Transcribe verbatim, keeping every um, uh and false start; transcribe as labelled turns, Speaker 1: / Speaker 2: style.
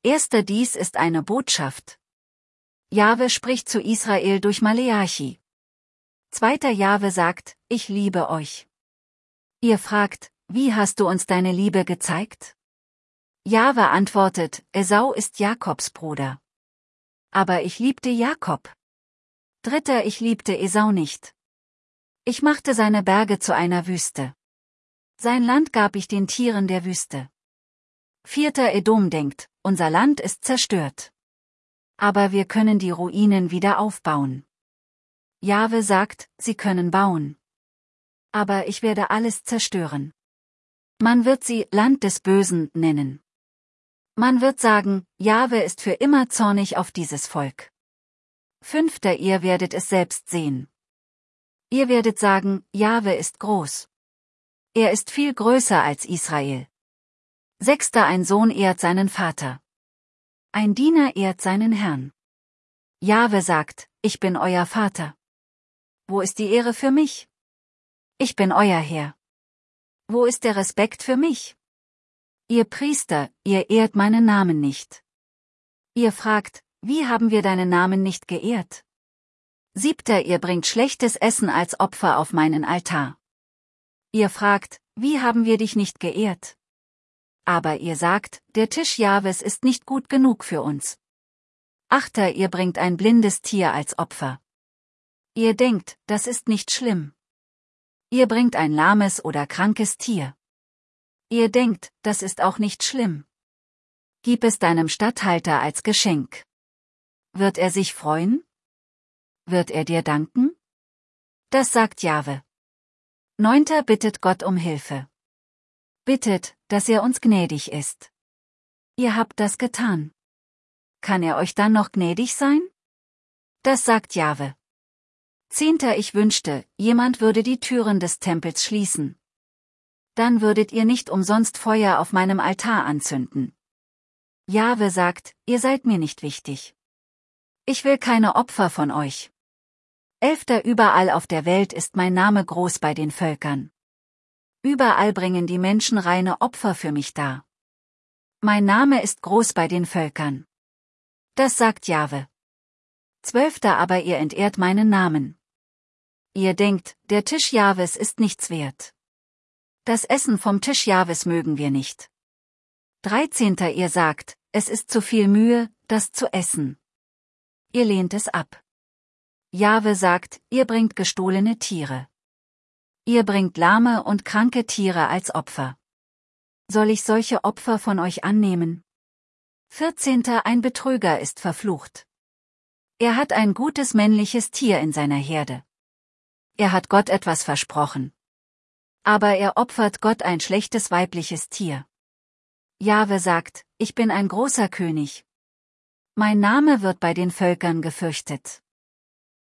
Speaker 1: Erster Dies ist eine Botschaft. Jahwe spricht zu Israel durch Maleachi. Zweiter Jahwe sagt, ich liebe euch. Ihr fragt, wie hast du uns deine Liebe gezeigt? Jahwe antwortet, Esau ist Jakobs Bruder. Aber ich liebte Jakob. Dritter, ich liebte Esau nicht. Ich machte seine Berge zu einer Wüste. Sein Land gab ich den Tieren der Wüste. Vierter, Edom denkt, unser Land ist zerstört. Aber wir können die Ruinen wieder aufbauen. Jahwe sagt, sie können bauen. Aber ich werde alles zerstören. Man wird sie Land des Bösen nennen. Man wird sagen, Jahwe ist für immer zornig auf dieses Volk. Fünfter, ihr werdet es selbst sehen. Ihr werdet sagen, Jahwe ist groß. Er ist viel größer als Israel. Sechster, ein Sohn ehrt seinen Vater. Ein Diener ehrt seinen Herrn. Jahwe sagt, ich bin euer Vater. Wo ist die Ehre für mich? Ich bin euer Herr. Wo ist der Respekt für mich? Ihr Priester, ihr ehrt meinen Namen nicht. Ihr fragt, wie haben wir deinen Namen nicht geehrt? Siebter, ihr bringt schlechtes Essen als Opfer auf meinen Altar. Ihr fragt, wie haben wir dich nicht geehrt? Aber ihr sagt, der Tisch Jahwes ist nicht gut genug für uns. Achter, ihr bringt ein blindes Tier als Opfer. Ihr denkt, das ist nicht schlimm. Ihr bringt ein lahmes oder krankes Tier. Ihr denkt, das ist auch nicht schlimm. Gib es deinem Statthalter als Geschenk. Wird er sich freuen? Wird er dir danken? Das sagt Jahwe. Neunter, bittet Gott um Hilfe. Bittet, dass er uns gnädig ist. Ihr habt das getan. Kann er euch dann noch gnädig sein? Das sagt Jahwe. Zehnter, ich wünschte, jemand würde die Türen des Tempels schließen. Dann würdet ihr nicht umsonst Feuer auf meinem Altar anzünden. Jahwe sagt, ihr seid mir nicht wichtig. Ich will keine Opfer von euch. Elfter, überall auf der Welt ist mein Name groß bei den Völkern. Überall bringen die Menschen reine Opfer für mich dar. Mein Name ist groß bei den Völkern. Das sagt Jahwe. Zwölfter, aber ihr entehrt meinen Namen. Ihr denkt, der Tisch Jahwes ist nichts wert. Das Essen vom Tisch Jahwes mögen wir nicht. Dreizehnter, ihr sagt, es ist zu viel Mühe, das zu essen. Ihr lehnt es ab. Jahwe sagt, ihr bringt gestohlene Tiere. Ihr bringt lahme und kranke Tiere als Opfer. Soll ich solche Opfer von euch annehmen? Vierzehnter, ein Betrüger ist verflucht. Er hat ein gutes männliches Tier in seiner Herde. Er hat Gott etwas versprochen. Aber er opfert Gott ein schlechtes weibliches Tier. Jahwe sagt, ich bin ein großer König. Mein Name wird bei den Völkern gefürchtet.